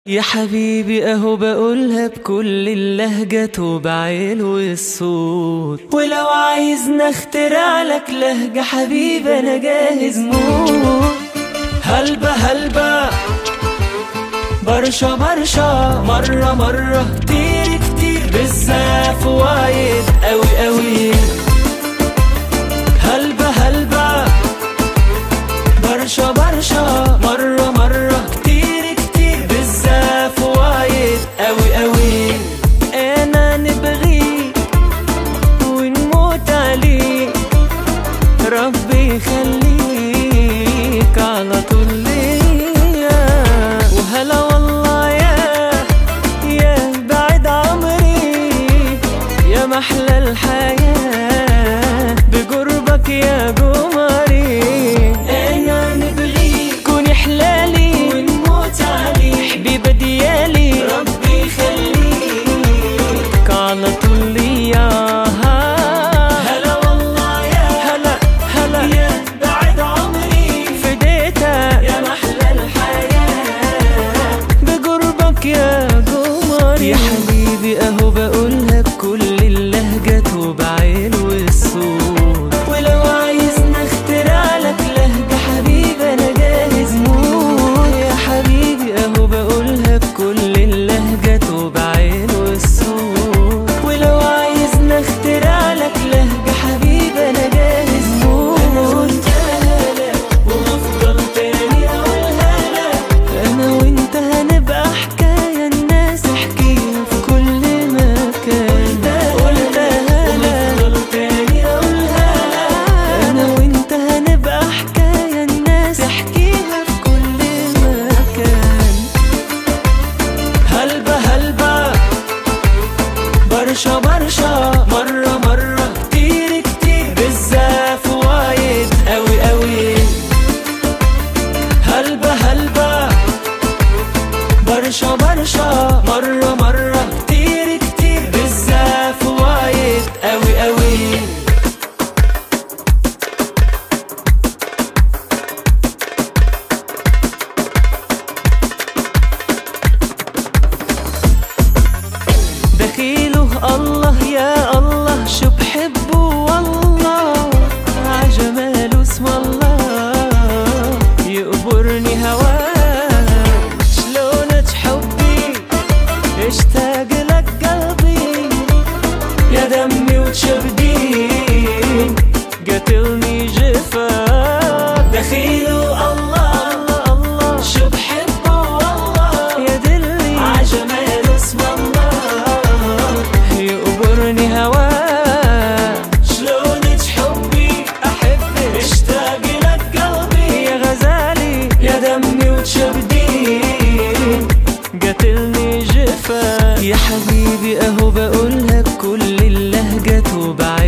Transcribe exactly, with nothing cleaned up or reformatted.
يا حبيبي اهو بقولها بكل اللهجة وبعيل والصوت، ولو عايزنا اخترع لك لهجة حبيبي انا جاهز موت. هلبة هلبة برشا برشا مرة مرة كتير كتير بالزاف وايد اوي اوي. هلبة هلبة برشا برشا مرة مرة كتير كتير بالزاف وايد اوي اوي. انا نبغيك ونموت عليك، ربي يخليك على طول ليا. وهلا والله يا يا بعد عمري، يا محلى الحياة بقربك يا قمري. انا نبغيك كوني حلالي ونموت عليك، حبيبة ديالي ربي يخليك على طول ليا. هلا والله يا هلا هلا يا بعد عمري، فديتك يا محلى الحياة بقربك يا قمري. يا حبيبي اهو بقولها بكل اللهجة وبعيل والصوت، ولو عايزنا اخترع لك لهجة حبيبي انا جاهز موت. يا حبيبي اهو بقولها بكل اللهجة وبعيل والصوت، ولو عايزنا اخترع لك لهجة حبيبي انا جاهز موت. انا وانت هلا وهفضل تاني اقولها لك، انا وانت هنبقى حكاية الناس تحكيها في كل مكان. قلتها وهفضل تاني اقولها لك، انا وانت هنبقى حكاية الناس تحكيها في كل مكان. هلبة هلبة برشا برشا مرة مرة كتير كتير بالزاف وايد اوي اوي. هلبة هلبة برشا برشا مرة مرة كتير كتير بالزاف وايد اوي اوي. دخيله الله يا الله شو بحبه والله، عجماله اسم الله يقبرني هواك. شلونك حبي اشتاق لك قلبي، يا دمي وشبدي قتلني جفاك. دخيله الله الله الله شو بحبه والله، يا دلي عجماله اسم الله يقبرني هواك. شلونك حبي احبك اشتاق لك قلبي، يا غزالي يا دمي وشبدي قتلني جفاك. يا حبيبي اهو بقولها بكل اللهجة وبعيد